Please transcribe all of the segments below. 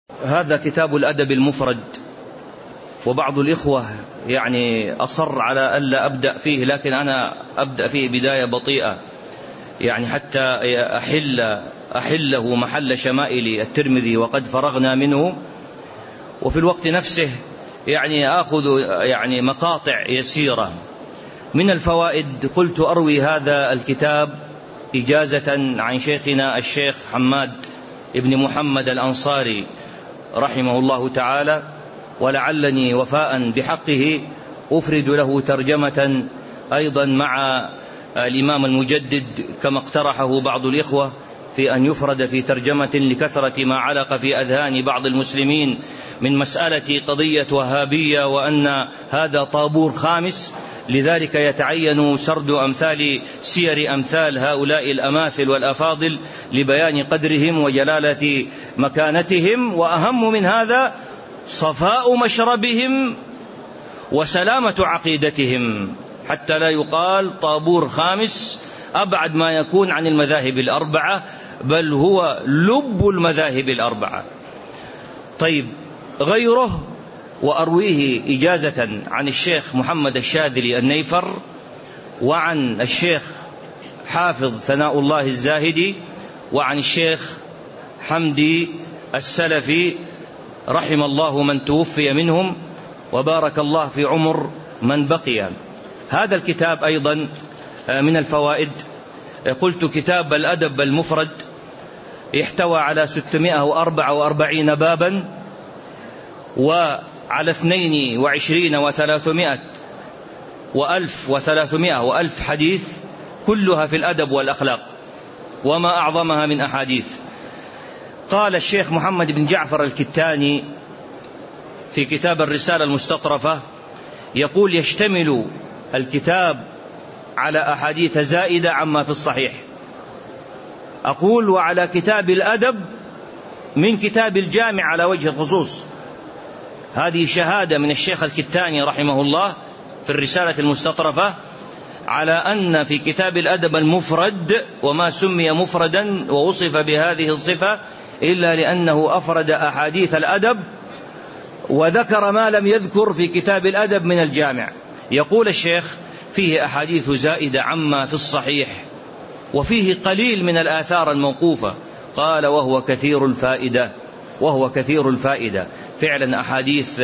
هذا كتاب الأدب المفرد، وبعض الإخوة أصر على ألا أبدأ فيه، لكن أنا أبدأ فيه بداية بطيئة حتى أحله محل شمائل الترمذي وقد فرغنا منه، وفي الوقت نفسه آخذ مقاطع يسيرة من الفوائد. قلت أروي هذا الكتاب إجازة عن شيخنا الشيخ حماد ابن محمد الأنصاري رحمه الله تعالى، ولعلني وفاء بحقه أفرد له ترجمة أيضا مع الإمام المجدد كما اقترحه بعض الإخوة في أن يفرد في ترجمة، لكثرة ما علق في أذهان بعض المسلمين من مسألة قضية وهابية وأن هذا طابور خامس. لذلك يتعين سرد أمثال سير أمثال هؤلاء الأماثل والأفاضل لبيان قدرهم وجلالة مكانتهم، وأهم من هذا صفاء مشربهم وسلامة عقيدتهم، حتى لا يقال طابور خامس أبعد ما يكون عن المذاهب الأربعة، بل هو لب المذاهب الأربعة. طيب، غيره وأرويه إجازة عن الشيخ محمد الشاذلي النيفر، وعن الشيخ حافظ ثناء الله الزاهدي، وعن الشيخ حمدي السلفي، رحم الله من توفي منهم وبارك الله في عمر من بقي. هذا الكتاب أيضا من الفوائد، قلت كتاب الأدب المفرد يحتوى على 644 بابا، وعلى 22 و300 و1300 حديث، كلها في الأدب والأخلاق، وما أعظمها من أحاديث. قال الشيخ محمد بن جعفر الكتاني في كتاب الرسالة المستطرفة، يقول: يشتمل الكتاب على أحاديث زائدة عما في الصحيح. أقول: وعلى كتاب الأدب من كتاب الجامع على وجه الخصوص. هذه شهادة من الشيخ الكتاني رحمه الله في الرسالة المستطرفة على أن في كتاب الأدب المفرد، وما سمي مفردا ووصف بهذه الصفة إلا لأنه أفرد أحاديث الأدب وذكر ما لم يذكر في كتاب الأدب من الجامع. يقول الشيخ: فيه أحاديث زائدة عما في الصحيح، وفيه قليل من الآثار الموقوفة. قال: وهو كثير الفائدة. فعلا أحاديث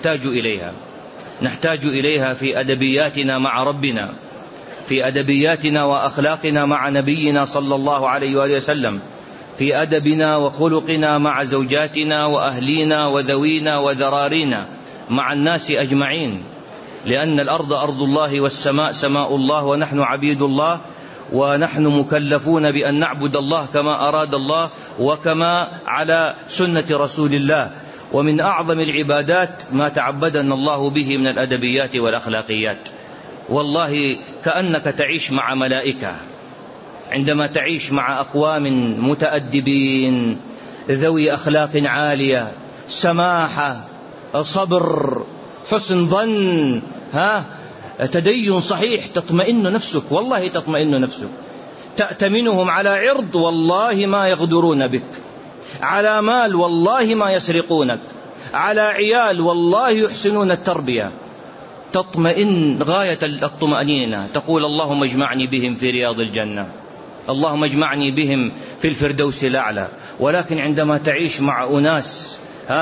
نحتاج إليها في أدبياتنا مع ربنا، في أدبياتنا وأخلاقنا مع نبينا صلى الله عليه وآله وسلم، في أدبنا وخلقنا مع زوجاتنا وأهلينا وذوينا وذرارينا مع الناس أجمعين، لأن الأرض أرض الله والسماء سماء الله، ونحن عبيد الله، ونحن مكلفون بأن نعبد الله كما أراد الله وكما على سنة رسول الله. ومن أعظم العبادات ما تعبدنا الله به من الأدبيات والأخلاقيات. والله كأنك تعيش مع ملائكة عندما تعيش مع أقوام متأدبين ذوي أخلاق عالية، سماحة، صبر، حسن ظن، تدين صحيح. تطمئن نفسك، والله تطمئن نفسك. تأتمنهم على عرض، والله ما يغدرون بك. على مال، والله ما يسرقونك. على عيال، والله يحسنون التربية. تطمئن غاية الطمأنينة، تقول: اللهم اجمعني بهم في رياض الجنة، اللهم اجمعني بهم في الفردوس الأعلى. ولكن عندما تعيش مع أناس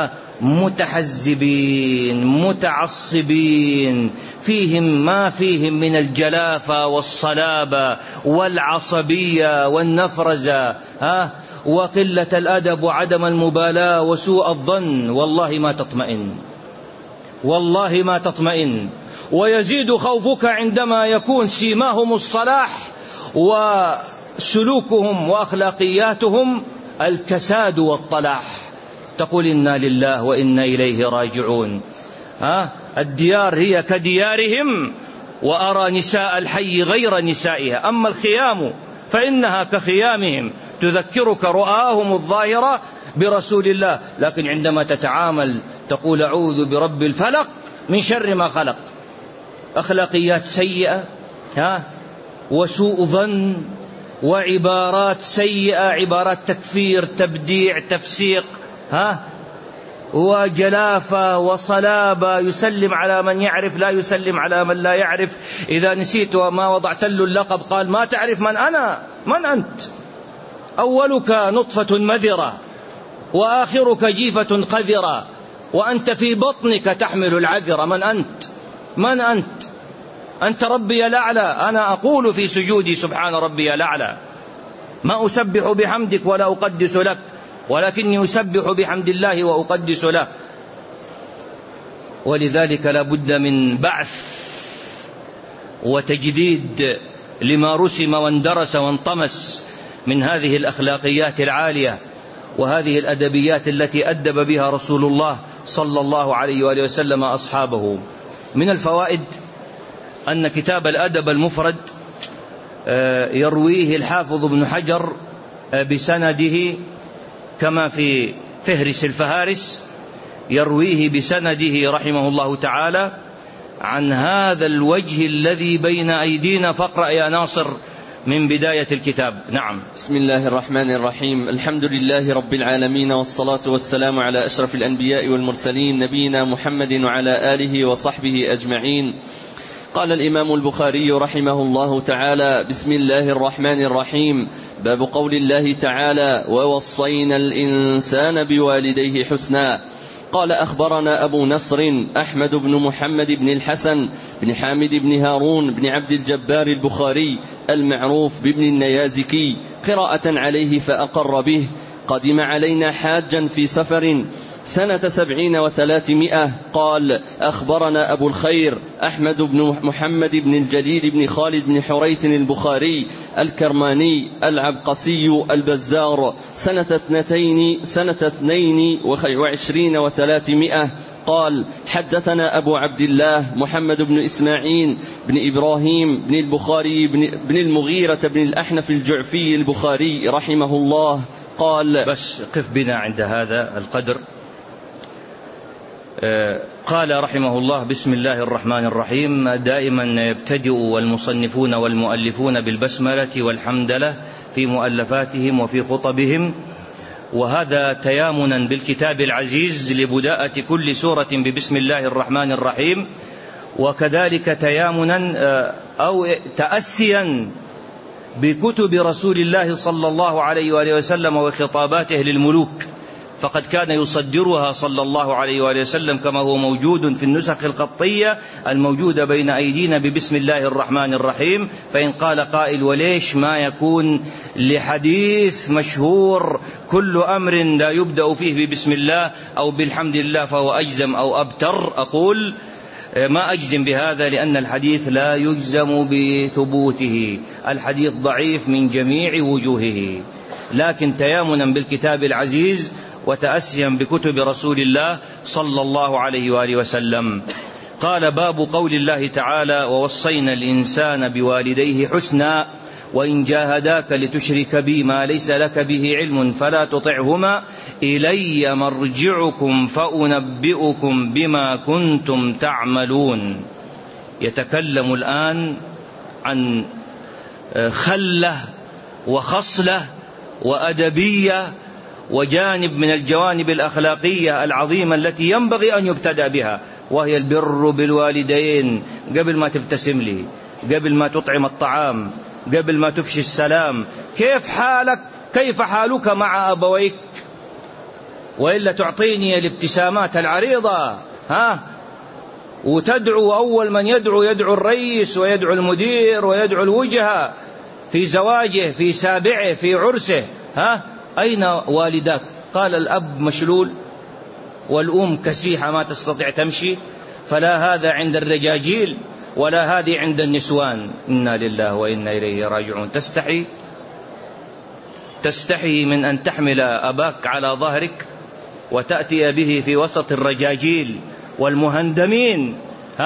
متحزبين متعصبين، فيهم ما فيهم من الجلافة والصلابة والعصبية والنفرزة، وقلة الأدب وعدم المبالاة وسوء الظن، والله ما تطمئن. ويزيد خوفك عندما يكون سيماهم الصلاح وسلوكهم وأخلاقياتهم الكساد والطلاح. تقول: إنا لله وإنا إليه راجعون. الديار هي كديارهم، وأرى نساء الحي غير نسائها، أما الخيام فإنها كخيامهم، تذكرك رؤاهم الظاهرة برسول الله. لكن عندما تتعامل تقول: أعوذ برب الفلق من شر ما خلق. أخلاقيات سيئة، وسوء ظن، وعبارات سيئة، عبارات تكفير، تبديع، تفسيق، وجلافة وصلابة، يسلم على من يعرف لا يسلم على من لا يعرف. إذا نسيت وما وضعت له اللقب قال ما تعرف من أنا؟ من أنت؟ أولك نطفة مذرة وآخرك جيفة قذرة وأنت في بطنك تحمل العذرة. من أنت؟ من أنت؟ أنت ربي الأعلى. أنا أقول في سجودي سبحان ربي الأعلى، ما أسبح بحمدك ولا أقدس لك، ولكني أسبح بحمد الله وأقدس له. ولذلك لا بد من بعث وتجديد لما رسم واندرس وانطمس من هذه الأخلاقيات العالية وهذه الأدبيات التي أدب بها رسول الله صلى الله عليه وآله وسلم أصحابه. من الفوائد أن كتاب الأدب المفرد يرويه الحافظ ابن حجر بسنده كما في فهرس الفهارس، يرويه بسنده رحمه الله تعالى عن هذا الوجه الذي بين أيدينا. فاقرأ يا ناصر من بداية الكتاب. نعم. بسم الله الرحمن الرحيم. الحمد لله رب العالمين، والصلاة والسلام على أشرف الأنبياء والمرسلين نبينا محمد وعلى آله وصحبه أجمعين. قال الإمام البخاري رحمه الله تعالى: بسم الله الرحمن الرحيم. باب قول الله تعالى: ووصينا الإنسان بوالديه حسنا. قال: أخبرنا أبو نصر أحمد بن محمد بن الحسن بن حامد بن هارون بن عبد الجبار البخاري المعروف بابن النيازكي قراءة عليه فأقر به. قدم علينا حاجا في سفر سنة 70 و300. قال: أخبرنا أبو الخير أحمد بن محمد بن الجليل بن خالد بن حريث البخاري الكرماني العبقسي البزار سنة 22 و300. قال: حدثنا أبو عبد الله محمد بن إسماعيل بن إبراهيم بن البخاري بن المغيرة بن الأحنف الجعفي البخاري رحمه الله قال. بس قف بنا عند هذا القدر. قال رحمه الله: بسم الله الرحمن الرحيم. دائما يبتدئ المصنفون والمؤلفون بالبسملة والحمدلة في مؤلفاتهم وفي خطبهم، وهذا تيامنا بالكتاب العزيز لبداءة كل سورة ببسم الله الرحمن الرحيم، وكذلك تيامنا أو تأسيا بكتب رسول الله صلى الله عليه وآله وسلم وخطاباته للملوك، فقد كان يصدرها صلى الله عليه وآله وسلم كما هو موجود في النسخ الخطية الموجودة بين أيدينا ببسم الله الرحمن الرحيم. فإن قال قائل: وليش ما يكون لحديث مشهور كل أمر لا يبدأ فيه ببسم الله أو بالحمد لله فهو أجزم أو أبتر؟ أقول: ما أجزم بهذا، لأن الحديث لا يجزم بثبوته، الحديث ضعيف من جميع وجوهه، لكن تيامنا بالكتاب العزيز وتأسيا بكتب رسول الله صلى الله عليه وآله وسلم. قال: باب قول الله تعالى: ووصينا الإنسان بوالديه حسنا وإن جاهداك لتشرك بي ما ليس لك به علم فلا تطعهما إلي مرجعكم فأنبئكم بما كنتم تعملون. يتكلم الآن عن خلة وخصلة وأدبية وجانب من الجوانب الأخلاقية العظيمة التي ينبغي أن يبتدأ بها، وهي البر بالوالدين. قبل ما تبتسم لي، قبل ما تطعم الطعام، قبل ما تفشي السلام، كيف حالك؟ كيف حالك مع أبويك؟ وإلا تعطيني الابتسامات العريضة وتدعو، أول من يدعو الرئيس ويدعو المدير ويدعو الوجهة في زواجه في سابعه في عرسه. أين والداك؟ قال: الأب مشلول والأم كسيحة ما تستطيع تمشي، فلا هذا عند الرجاجيل ولا هذه عند النسوان. إنا لله وإنا إليه راجعون. تستحي من أن تحمل أباك على ظهرك وتأتي به في وسط الرجاجيل والمهندمين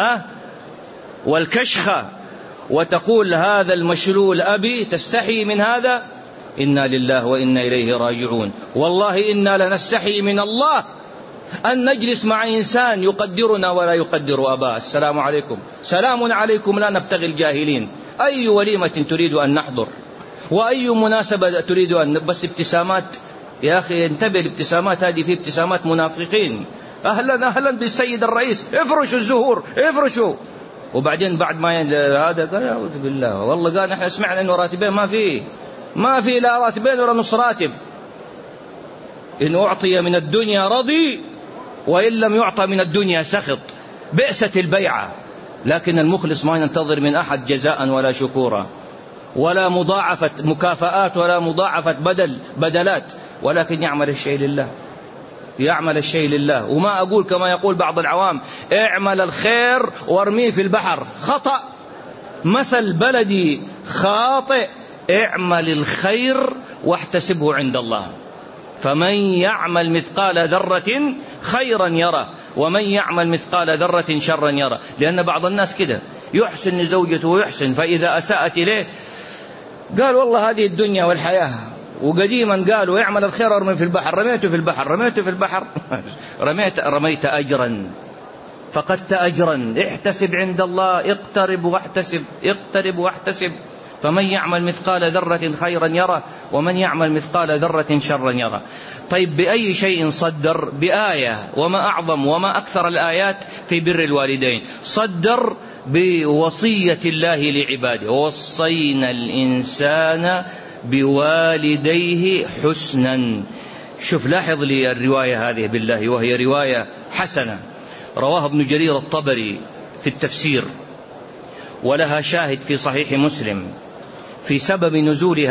والكشخة وتقول: هذا المشلول أبي؟ تستحي من هذا؟ إنا لله وإنا إليه راجعون. والله إنا لنستحي من الله أن نجلس مع إنسان يقدرنا ولا يقدر أباه. السلام عليكم، سلام عليكم، لا نبتغي الجاهلين. أي وليمة تريد أن نحضر وأي مناسبة تريد أن بس ابتسامات يا أخي انتبه، الابتسامات هذه في ابتسامات منافقين. أهلا أهلا بالسيد الرئيس، افرشوا الزهور افرشوا. وبعدين بعد ما هذا قال أعوذ بالله، والله قال نحن سمعنا إنه راتبين، ما في لا راتبين ولا نص راتب. إن أعطي من الدنيا رضي وإن لم يعطى من الدنيا سخط، بئست البيعة. لكن المخلص ما ينتظر من أحد جزاء ولا شكورا ولا مضاعفة مكافآت ولا مضاعفة بدلات، ولكن يعمل الشيء لله. وما أقول كما يقول بعض العوام اعمل الخير وارميه في البحر، خطأ، مثل بلدي خاطئ. اعمل الخير واحتسبه عند الله، فمن يعمل مثقال ذرة خيرا يره ومن يعمل مثقال ذرة شرا يره. لأن بعض الناس كده يحسن لزوجته ويحسن، فإذا أساءت إليه قال والله هذه الدنيا والحياة. وقديما قالوا اعمل الخير وارمي في البحر، رميته في البحر رميت أجرا، فقدت أجرا. احتسب عند الله، اقترب واحتسب. فمن يعمل مثقال ذرة خيرا يره ومن يعمل مثقال ذرة شرا يره. طيب بأي شيء صدر؟ بآية، وما أعظم وما أكثر الآيات في بر الوالدين. صدر بوصية الله لعباده، ووصينا الإنسان بوالديه حسنا. شوف لاحظ لي الرواية هذه بالله، وهي رواية حسنة رواها ابن جرير الطبري في التفسير، ولها شاهد في صحيح مسلم في سبب نزول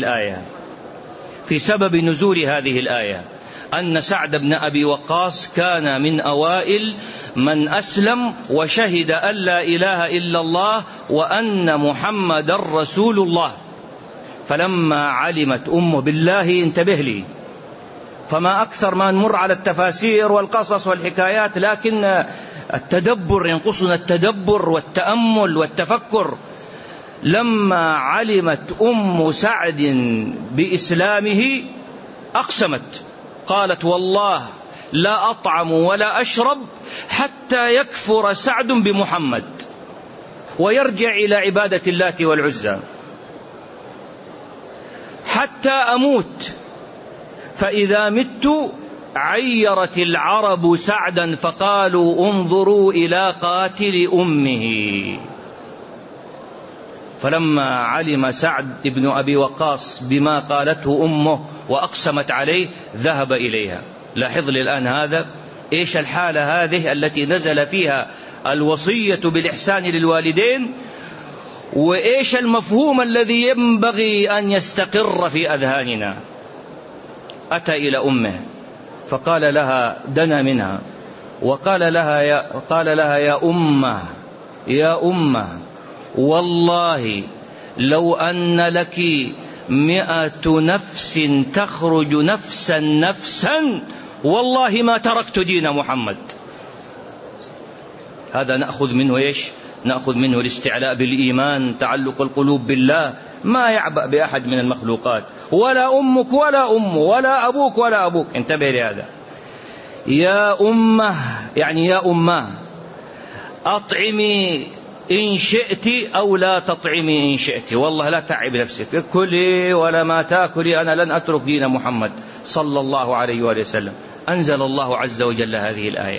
هذه الآية أن سعد بن أبي وقاص كان من أوائل من أسلم وشهد أن لا إله إلا الله وأن محمد رسول الله. فلما علمت أمه بالله، انتبه لي، فما أكثر ما نمر على التفاسير والقصص والحكايات، لكن التدبر ينقصنا، التدبر والتأمل والتفكر. لما علمت أم سعد بإسلامه أقسمت، قالت والله لا أطعم ولا أشرب حتى يكفر سعد بمحمد ويرجع إلى عبادة اللات والعزى حتى أموت، فإذا مت عيرت العرب سعدا فقالوا انظروا إلى قاتل أمه. فلما علم سعد بن أبي وقاص بما قالته أمه وأقسمت عليه ذهب إليها. لاحظ لي الآن هذا، إيش الحالة هذه التي نزل فيها الوصية بالإحسان للوالدين، وإيش المفهوم الذي ينبغي أن يستقر في أذهاننا. أتى إلى أمه فقال لها، دنا منها وقال لها يا أمه والله لو أن لك 100 نفس تخرج نفسا والله ما تركت دين محمد. هذا نأخذ منه إيش؟ نأخذ منه الاستعلاء بالإيمان، تعلق القلوب بالله، ما يعبأ بأحد من المخلوقات، ولا أمك ولا أمه ولا أبوك ولا أبوك. انتبه لهذا. يا أمه يعني يا أمه، أطعمي إن شئت أو لا تطعمي إن شئت، والله لا تعب نفسك، كلي ولا ما تاكلي، أنا لن أترك دين محمد صلى الله عليه وآله وسلم. أنزل الله عز وجل هذه الآية.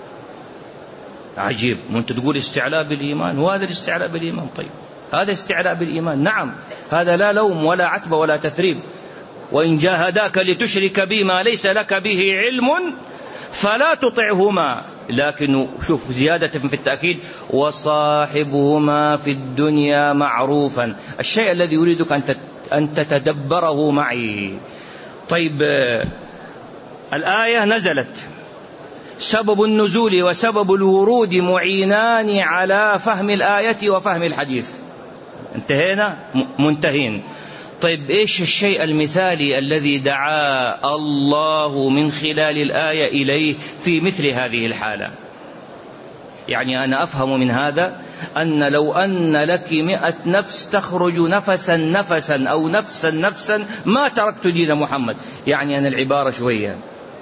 عجيب، وانت تقول استعلاء بالإيمان، وهذا الاستعلاء بالإيمان. طيب هذا استعلاء بالإيمان، نعم، هذا لا لوم ولا عتب ولا تثريب. وإن جاهداك لتشرك بي ما ليس لك به علم فلا تطعهما، لكن شوف زيادة في التأكيد، وصاحبهما في الدنيا معروفا، الشيء الذي يريدك أن تتدبره معي. طيب الآية نزلت، سبب النزول وسبب الورود معينان على فهم الآية وفهم الحديث. انتهينا، منتهين. طيب إيش الشيء المثالي الذي دعا الله من خلال الآية إليه في مثل هذه الحالة؟ يعني أنا أفهم من هذا أن لو أن لك 100 نفس تخرج نفسا أو نفسا ما تركت دين محمد. يعني أنا العبارة شوية،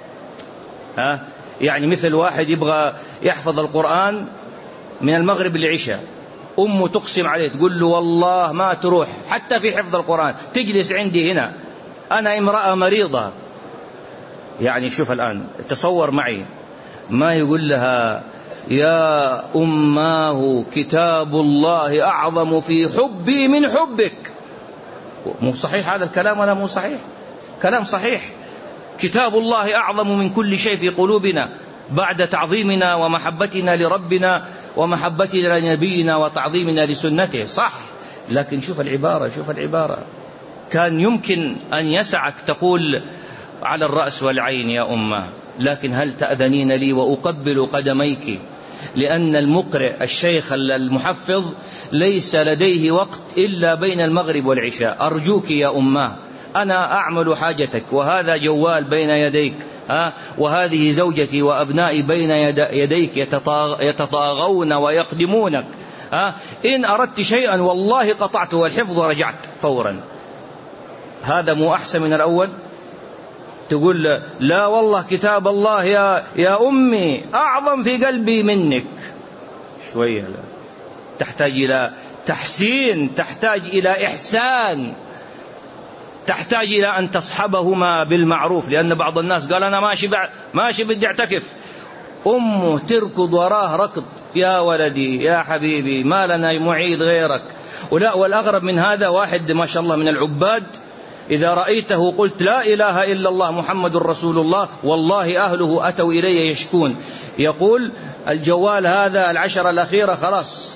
يعني مثل واحد يبغى يحفظ القرآن من المغرب للعشاء، أمه تقسم عليه تقول له والله ما تروح حتى في حفظ القرآن، تجلس عندي هنا، أنا امرأة مريضة يعني شوف الآن تصور معي، ما يقول لها يا أماه كتاب الله أعظم في حبي من حبك. مو صحيح هذا الكلام ولا مو صحيح؟ كلام صحيح. كتاب الله أعظم من كل شيء في قلوبنا بعد تعظيمنا ومحبتنا لربنا ومحبتنا لنبينا وتعظيمنا لسنته، صح. لكن شوف العبارة، كان يمكن أن يسعك تقول على الرأس والعين يا أمه، لكن هل تأذنين لي وأقبل قدميك؟ لأن المقرئ الشيخ المحفظ ليس لديه وقت إلا بين المغرب والعشاء. أرجوك يا أمه، أنا أعمل حاجتك وهذا جوال بين يديك، وهذه زوجتي وأبنائي بين يديك يتطاغون ويقدمونك، إن أردت شيئا والله قطعته الحفظ ورجعت فورا. هذا مو أحسن من الأول؟ تقول لا والله كتاب الله يا أمي أعظم في قلبي منك. شوية لا. تحتاج إلى تحسين، تحتاج إلى إحسان، تحتاج إلى أن تصحبهما بالمعروف. لأن بعض الناس قال أنا ماشي بدي اعتكف، أمه تركض وراه ركض، يا ولدي يا حبيبي ما لنا معيد غيرك. والأغرب من هذا واحد ما شاء الله من العباد إذا رأيته قلت لا إله إلا الله محمد رسول الله، والله أهله أتوا إلي يشكون، يقول الجوال هذا العشرة الأخيرة خلاص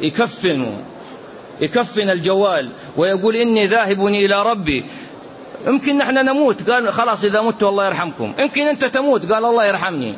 يكفن الجوال، ويقول إني ذاهب إلى ربي. يمكن نحن نموت، قال خلاص إذا مت الله يرحمكم. يمكن أنت تموت، قال الله يرحمني.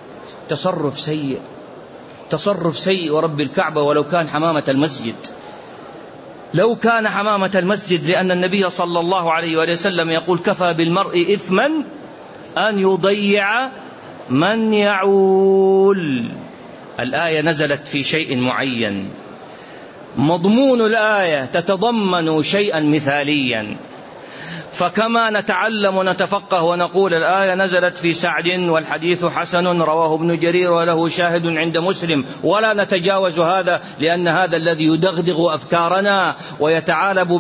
تصرف سيء ورب الكعبة. ولو كان حمامة المسجد، لو كان حمامة المسجد، لأن النبي صلى الله عليه وسلم يقول كفى بالمرء إثما أن يضيع من يعول. الآية نزلت في شيء معين، مضمون الآية تتضمن شيئا مثاليا، فكما نتعلم ونتفقه ونقول الآية نزلت في سعد والحديث حسن رواه ابن جرير وله شاهد عند مسلم، ولا نتجاوز هذا، لأن هذا الذي يدغدغ أفكارنا ويتعالب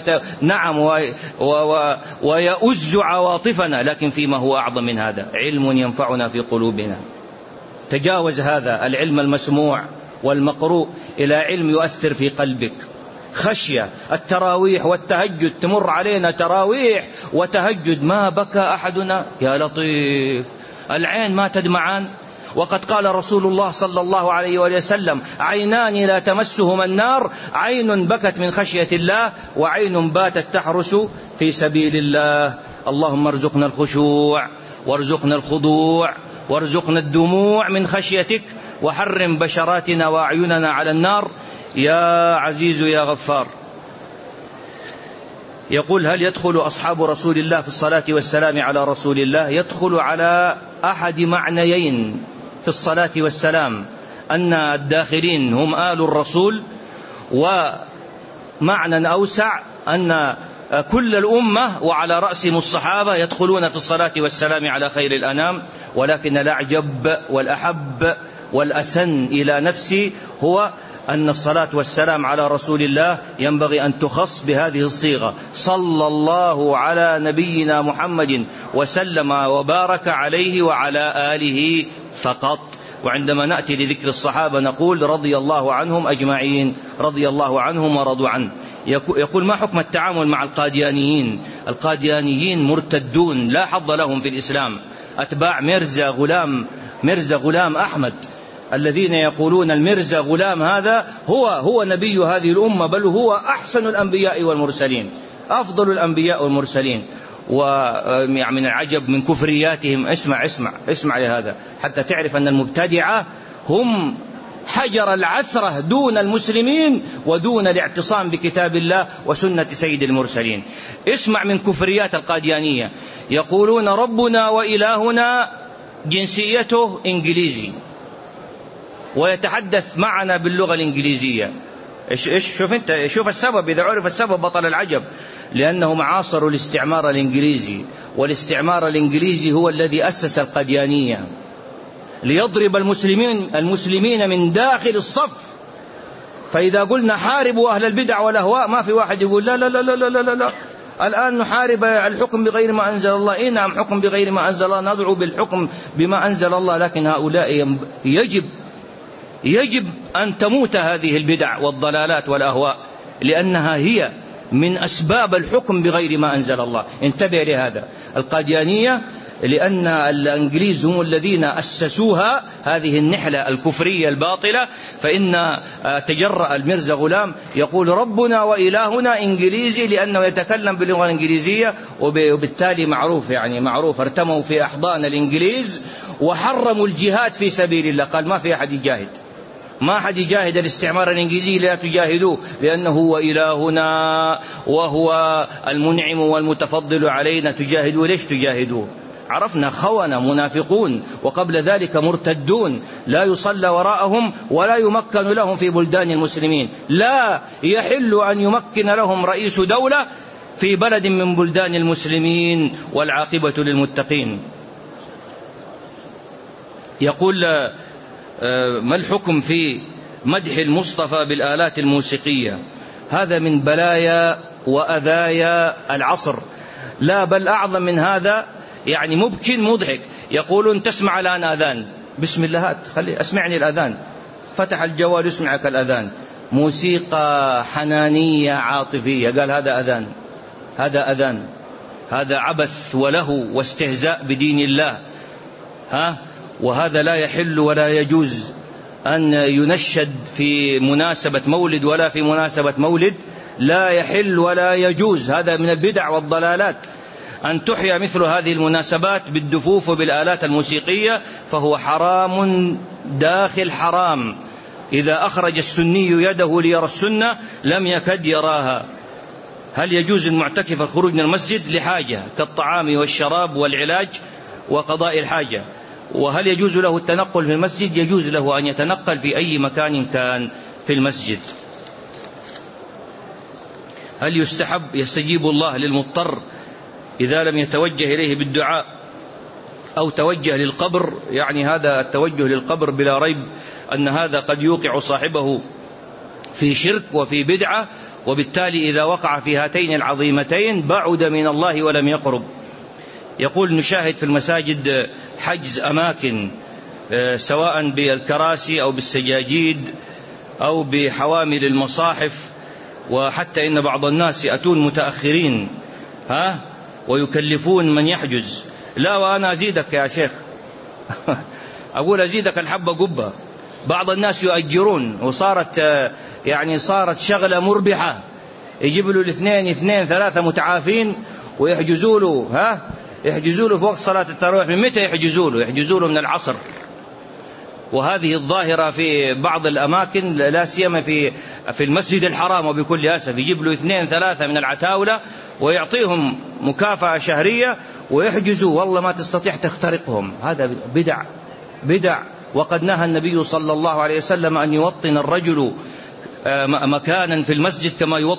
ويؤز عواطفنا. لكن فيما هو أعظم من هذا، علم ينفعنا في قلوبنا. تجاوز هذا العلم المسموع والمقروء إلى علم يؤثر في قلبك. خشية التراويح والتهجد، تمر علينا تراويح وتهجد ما بكى أحدنا، يا لطيف العين ما تدمعان. وقد قال رسول الله صلى الله عليه وسلم عينان لا تمسهما النار، عين بكت من خشية الله وعين باتت تحرس في سبيل الله. اللهم ارزقنا الخشوع وارزقنا الخضوع وارزقنا الدموع من خشيتك، وحرم بشراتنا وأعيننا على النار يا عزيز يا غفار. يقول هل يدخل أصحاب رسول الله في الصلاة والسلام على رسول الله؟ يدخل على أحد معنيين في الصلاة والسلام، أن الداخلين هم آل الرسول، ومعنى أوسع أن كل الأمة وعلى رأسهم الصحابة يدخلون في الصلاة والسلام على خير الأنام. ولكن الأعجب والأحب والأسن إلى نفسي هو أن الصلاة والسلام على رسول الله ينبغي أن تخص بهذه الصيغة، صلى الله على نبينا محمد وسلم وبارك عليه وعلى آله فقط. وعندما نأتي لذكر الصحابة نقول رضي الله عنهم أجمعين، رضي الله عنهم ورضوا عنه. يقول ما حكم التعامل مع القاديانيين؟ القاديانيين مرتدون لا حظ لهم في الإسلام، أتباع مرزا غلام أحمد، الذين يقولون المرزا غلام هذا هو نبي هذه الأمة، بل هو أحسن الأنبياء والمرسلين، أفضل الأنبياء والمرسلين. ومن العجب من كفرياتهم، اسمع لهذا حتى تعرف أن المبتدعة هم حجر العثرة دون المسلمين ودون الاعتصام بكتاب الله وسنة سيد المرسلين. اسمع من كفريات القاديانية، يقولون ربنا وإلهنا جنسيته إنجليزي ويتحدث معنا باللغة الإنجليزية. شوف السبب، إذا عرف السبب بطل العجب، لأنهم عاصروا الاستعمار الإنجليزي، والاستعمار الإنجليزي هو الذي أسس القاديانية ليضرب المسلمين من داخل الصف. فإذا قلنا حاربوا أهل البدع والأهواء ما في واحد يقول لا لا لا لا لا لا لا، الآن نحارب الحكم بغير ما أنزل الله. إيه نعم، حكم بغير ما أنزل الله، ندعو بالحكم بما أنزل الله، لكن هؤلاء يجب أن تموت هذه البدع والضلالات والأهواء، لأنها هي من أسباب الحكم بغير ما أنزل الله. انتبه لهذا. القاديانية لأن الإنجليز هم الذين أسسوها، هذه النحلة الكفرية الباطلة، فإن تجرأ الميرزا غلام يقول ربنا وإلهنا إنجليزي، لأنه يتكلم باللغة الإنجليزية، وبالتالي معروف ارتموا في أحضان الإنجليز وحرموا الجهاد في سبيل الله. قال ما في أحد يجاهد، ما أحد يجاهد الاستعمار الإنجليزي، لا تجاهدوه، لأنه هو إلهنا وهو المنعم والمتفضل علينا، تجاهدوه. ليش تجاهدوه؟ عرفنا خونة منافقون، وقبل ذلك مرتدون لا يصلى وراءهم ولا يمكن لهم في بلدان المسلمين. لا يحل أن يمكن لهم رئيس دولة في بلد من بلدان المسلمين، والعاقبة للمتقين. يقول ما الحكم في مدح المصطفى بالآلات الموسيقية؟ هذا من بلايا وأذايا العصر، لا بل أعظم من هذا، يعني مبكٍ مضحك. يقولون تسمع الآن أذان، بسم الله هات خلي أسمعني الأذان، فتح الجوال يسمعك الأذان، موسيقى حنانية عاطفية، قال هذا أذان، هذا أذان، هذا عبث ولهو واستهزاء بدين الله. وهذا لا يحل ولا يجوز أن ينشد في مناسبة مولد ولا في مناسبة مولد، لا يحل ولا يجوز. هذا من البدع والضلالات أن تحيا مثل هذه المناسبات بالدفوف وبالآلات الموسيقية، فهو حرام داخل حرام. إذا أخرج السني يده ليرى السنة لم يكد يراها. هل يجوز المعتكف الخروج من المسجد لحاجة كالطعام والشراب والعلاج وقضاء الحاجة؟ وهل يجوز له التنقل في المسجد؟ يجوز له أن يتنقل في أي مكان كان في المسجد. هل يستجيب الله للمضطر إذا لم يتوجه إليه بالدعاء أو توجه للقبر؟ يعني هذا التوجه للقبر بلا ريب أن هذا قد يوقع صاحبه في شرك وفي بدعة، وبالتالي إذا وقع في هاتين العظيمتين بعد من الله ولم يقرب. يقول نشاهد في المساجد حجز أماكن سواء بالكراسي أو بالسجاجيد أو بحوامل المصاحف، وحتى إن بعض الناس يأتون متأخرين ويكلفون من يحجز. لا، وأنا أزيدك يا شيخ أقول أزيدك الحبة قبة. بعض الناس يؤجرون، وصارت صارت شغلة مربحة، يجيب له الاثنين ثلاثة متعافين ويحجزوا له يحجزوا له في وقت صلاة التراويح. من متى يحجزوا له؟ يحجزوا له من العصر. وهذه الظاهرة في بعض الأماكن، لا سيما في المسجد الحرام، وبكل أسف يجيب له 2-3 من العتاولة ويعطيهم مكافأة شهرية ويحجزوا، والله ما تستطيع تخترقهم. هذا بدع. وقد نهى النبي صلى الله عليه وسلم أن يوطن الرجل مكانا في المسجد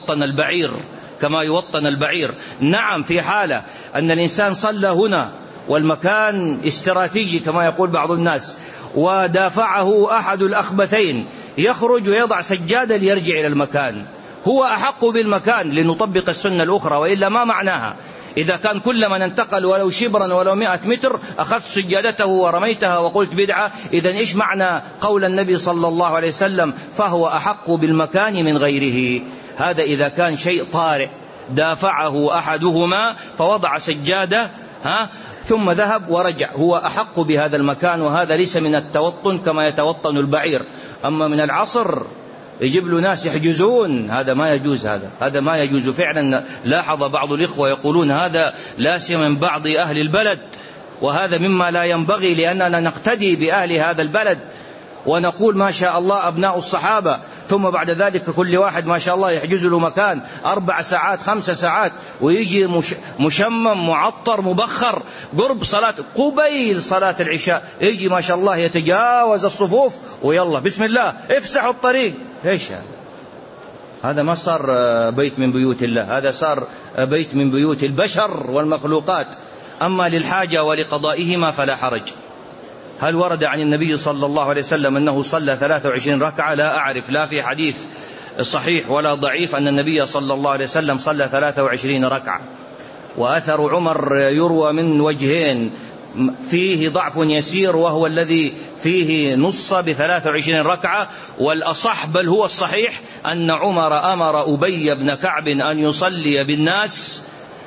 كما يوطن البعير. نعم، في حالة أن الإنسان صلى هنا والمكان استراتيجي كما يقول بعض الناس، ودافعه أحد الأخبثين، يخرج ويضع سجادة ليرجع إلى المكان، هو أحق بالمكان لنطبق السنة الأخرى، وإلا ما معناها. إذا كان كل من انتقل ولو شبرا ولو 100 متر أخذت سجادته ورميتها وقلت بدعة، إذن إيش معنى قول النبي صلى الله عليه وسلم فهو أحق بالمكان من غيره؟ هذا إذا كان شيء طارئ دافعه أحدهما فوضع سجادة ثم ذهب ورجع، هو أحق بهذا المكان، وهذا ليس من التوطن كما يتوطن البعير. أما من العصر يجيب له ناس يحجزون، هذا ما يجوز. هذا ما يجوز فعلا. لاحظ بعض الإخوة يقولون هذا لا سيما من بعض أهل البلد، وهذا مما لا ينبغي، لأننا نقتدي بأهل هذا البلد ونقول ما شاء الله أبناء الصحابة، ثم بعد ذلك كل واحد ما شاء الله يحجز له مكان 4 ساعات 5 ساعات، ويجي مشمم معطر مبخر قرب قبيل صلاة العشاء، يجي ما شاء الله يتجاوز الصفوف ويلا بسم الله افسحوا الطريق. ايش هذا؟ ما صار بيت من بيوت الله، هذا صار بيت من بيوت البشر والمخلوقات. أما للحاجة ولقضائهما فلا حرج. هل ورد عن النبي صلى الله عليه وسلم أنه صلى 23 ركعة؟ لا أعرف، لا في حديث صحيح ولا ضعيف أن النبي صلى الله عليه وسلم صلى 23 ركعة. وأثر عمر يروى من وجهين، فيه ضعف يسير وهو الذي فيه نص ب23 ركعة، والأصح بل هو الصحيح أن عمر أمر أبي بن كعب أن يصلي بالناس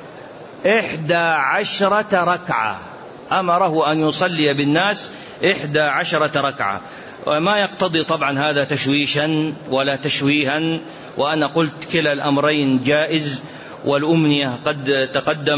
11 ركعة، أمره أن يصلي بالناس 11 ركعة. وما يقتضي طبعا هذا تشويشا ولا تشويها، وأنا قلت كلا الأمرين جائز، والأمنية قد تقدم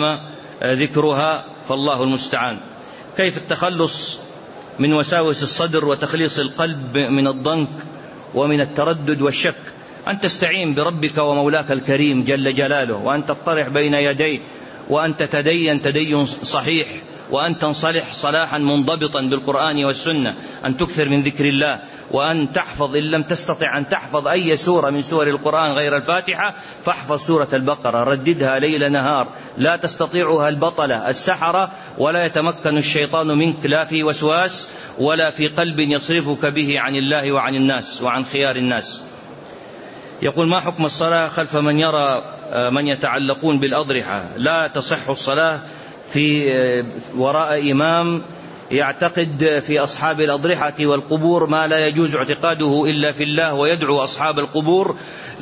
ذكرها، فالله المستعان. كيف التخلص من وساوس الصدر وتخليص القلب من الضنك ومن التردد والشك؟ أن تستعين بربك ومولاك الكريم جل جلاله، وأن تطرح بين يديه، وأن تتدين تدين صحيح، وأن تنصلح صلاحا منضبطا بالقرآن والسنة، أن تكثر من ذكر الله، وأن تحفظ إن لم تستطع أن تحفظ أي سورة من سور القرآن غير الفاتحة فاحفظ سورة البقرة، رددها ليل نهار، لا تستطيعها البطلة السحرة، ولا يتمكن الشيطان منك لا في وسواس ولا في قلب يصرفك به عن الله وعن الناس وعن خيار الناس. يقول: ما حكم الصلاة خلف من يرى من يتعلقون بالأضرحة؟ لا تصح الصلاة في وراء إمام يعتقد في أصحاب الأضرحة والقبور ما لا يجوز اعتقاده إلا في الله، ويدعو أصحاب القبور.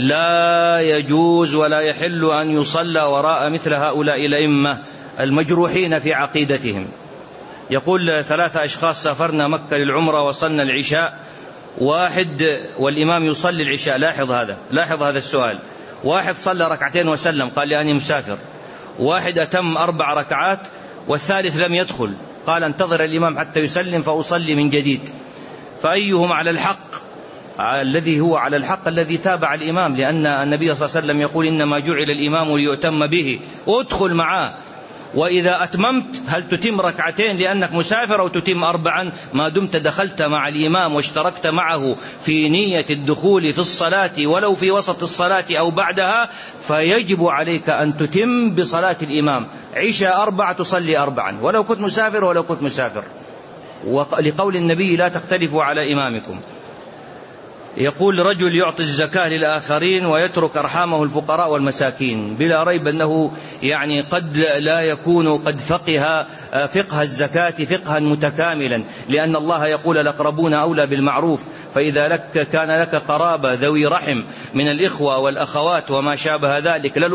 لا يجوز ولا يحل أن يصلى وراء مثل هؤلاء الأئمة المجروحين في عقيدتهم. يقول: 3 أشخاص سافرنا مكة للعمرة، وصلنا العشاء، واحد والإمام يصلي العشاء. لاحظ هذا السؤال. واحد صلى 2 ركعتين وسلم، قال لأني مسافر. واحد أتم 4 ركعات، والثالث لم يدخل، قال انتظر الإمام حتى يسلم فأصلي من جديد. فأيهم على الحق؟ الذي هو على الحق الذي تابع الإمام، لأن النبي صلى الله عليه وسلم يقول: إنما جعل الإمام ليؤتم به، ادخل معاه. وإذا أتممت هل تتم 2 ركعتين لأنك مسافر، أو تتم 4 ما دمت دخلت مع الإمام واشتركت معه في نية الدخول في الصلاة ولو في وسط الصلاة أو بعدها، فيجب عليك أن تتم بصلاة الإمام. عشاء 4 تصلي 4 ولو كنت مسافر، ولقول النبي: لا تختلفوا على إمامكم. يقول: رجل يعطي الزكاة للآخرين ويترك أرحامه الفقراء والمساكين، بلا ريب أنه قد لا يكون قد فقه الزكاة فقها متكاملا، لأن الله يقول: الأقربون أولى بالمعروف. فإذا كان لك قرابة ذوي رحم من الإخوة والأخوات وما شابه ذلك، لا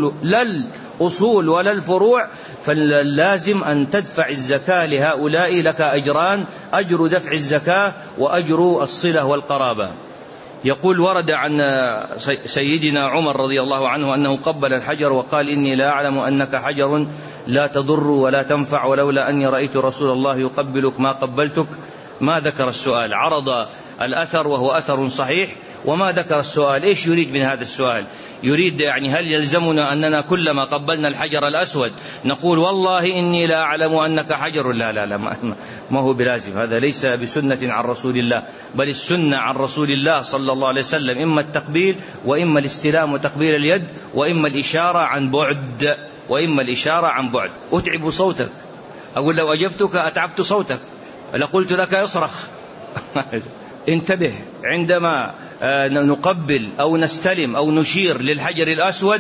الأصول ولا الفروع، فلازم أن تدفع الزكاة لهؤلاء، لك أجران: أجر دفع الزكاة وأجر الصلة والقرابة. يقول: ورد عن سيدنا عمر رضي الله عنه أنه قبل الحجر وقال: إني لا أعلم أنك حجر لا تضر ولا تنفع، ولولا أني رأيت رسول الله يقبلك ما قبلتك. ما ذكر السؤال، عرض الأثر وهو أثر صحيح، وما ذكر السؤال. إيش يريد من هذا السؤال؟ يريد هل يلزمنا أننا كلما قبلنا الحجر الأسود نقول والله إني لا أعلم أنك حجر؟ لا، ما هو بلازم، هذا ليس بسنة عن رسول الله، بل السنة عن رسول الله صلى الله عليه وسلم إما التقبيل، وإما الاستلام وتقبيل اليد، وإما الإشارة عن بعد. أتعب صوتك، أقول لو أجبتك أتعبت صوتك، لقلت لك اصرخ. انتبه، عندما نقبل أو نستلم أو نشير للحجر الأسود،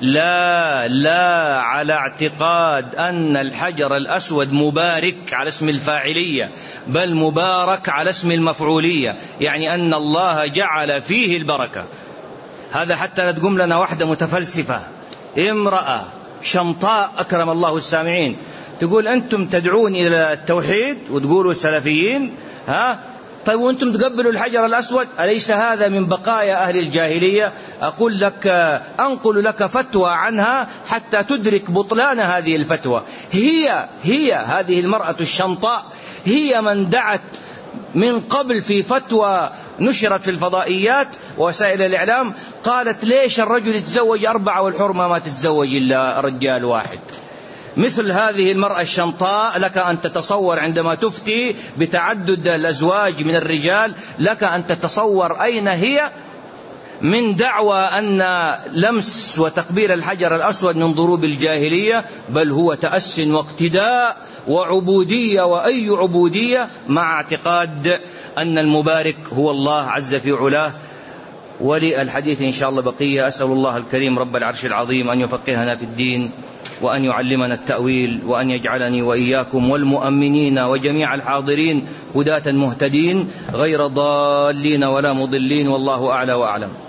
لا على اعتقاد أن الحجر الأسود مبارك على اسم الفاعلية، بل مبارك على اسم المفعولية، أن الله جعل فيه البركة. هذا حتى لا تقوم لنا واحدة متفلسفة، امرأة شمطاء أكرم الله السامعين، تقول أنتم تدعون إلى التوحيد وتقولوا سلفيين، طيب وأنتم تقبلوا الحجر الأسود؟ أليس هذا من بقايا أهل الجاهلية؟ أقول لك، أنقل لك فتوى عنها حتى تدرك بطلان هذه الفتوى. هي هذه المرأة الشمطاء هي من دعت من قبل في فتوى نشرت في الفضائيات ووسائل الإعلام، قالت: ليش الرجل يتزوج 4 والحرمة ما تتزوج إلا رجال واحد؟ مثل هذه المرأة الشمطاء لك أن تتصور عندما تفتي بتعدد الأزواج من الرجال، لك أن تتصور أين هي من دعوى أن لمس وتقبيل الحجر الأسود من ضروب الجاهلية، بل هو تأس واقتداء وعبودية، وأي عبودية، مع اعتقاد أن المبارك هو الله عز في علاه. وللحديث إن شاء الله بقية. أسأل الله الكريم رب العرش العظيم أن يفقهنا في الدين وأن يعلمنا التأويل وأن يجعلني وإياكم والمؤمنين وجميع الحاضرين هداة مهتدين غير ضالين ولا مضلين، والله أعلى وأعلم.